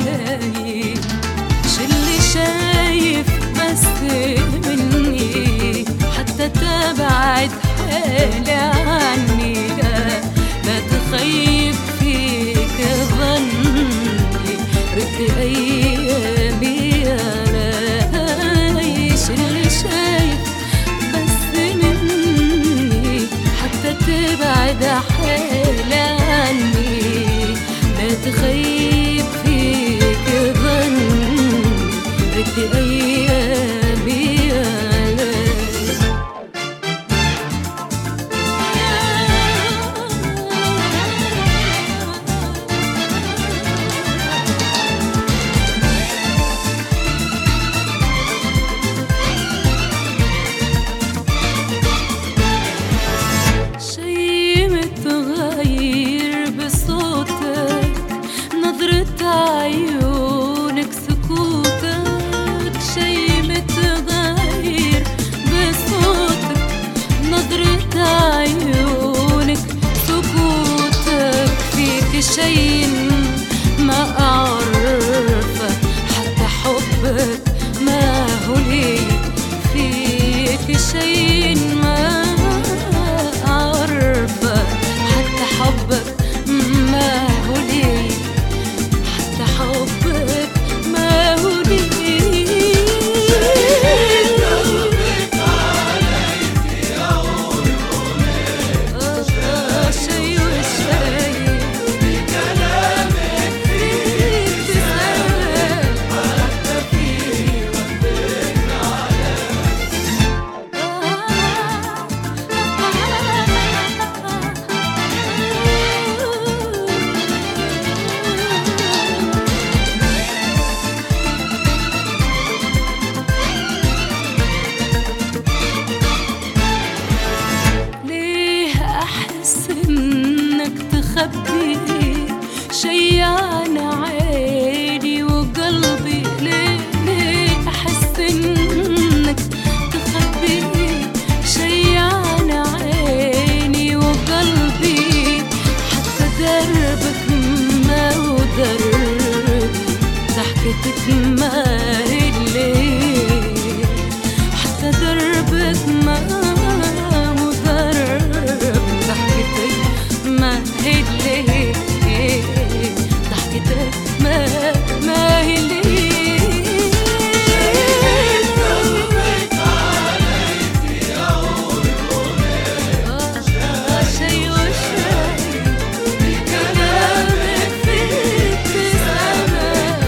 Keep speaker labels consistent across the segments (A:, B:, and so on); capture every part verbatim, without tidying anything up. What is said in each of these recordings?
A: شايف شو اللي شايف بس مني حتى تبعد حالي عني. لا لا تخيب فيك ظني رد أيامي أنا. شو اللي شايف بس مني حتى تبعد حالي عني. لا تخيب فيك ظني رد أيامي أنا. شي متغير بصوتك نظرة عيونك سكوتك. شي متغير بصوتك نظرة عيونك سكوتك. فيك شي ما أعرفه حتى حبك ما هو لي. فيك شي ما أعرفه حتى حبك ما هو لي. حتى حبك ما هو لي. تخبي شي عن عيني وقلبي. ليه ليه أحس إنك تخبي شي عن عيني وقلبي. حتى دربك ما هو دربي ضحكتك ما هي الليل. حتى دربك ما هو دربي ضحكتك ما هي اللي ضحكتك ما ما هي اللي. شي وشي كلامك في ابتسامة.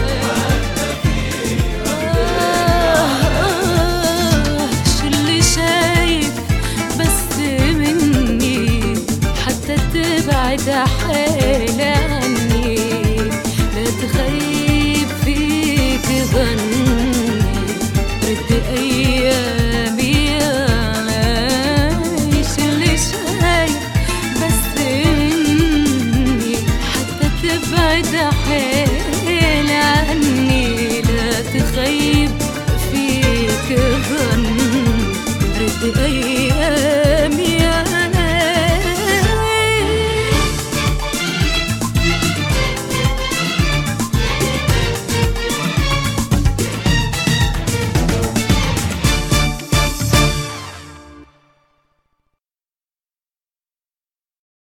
A: شو اللي شايف بس مني حتى تبعد حالي عني. لا تخيب فيك ظني رد أيامي أنا. شو اللي شايف بس مني حتى تبعد حالي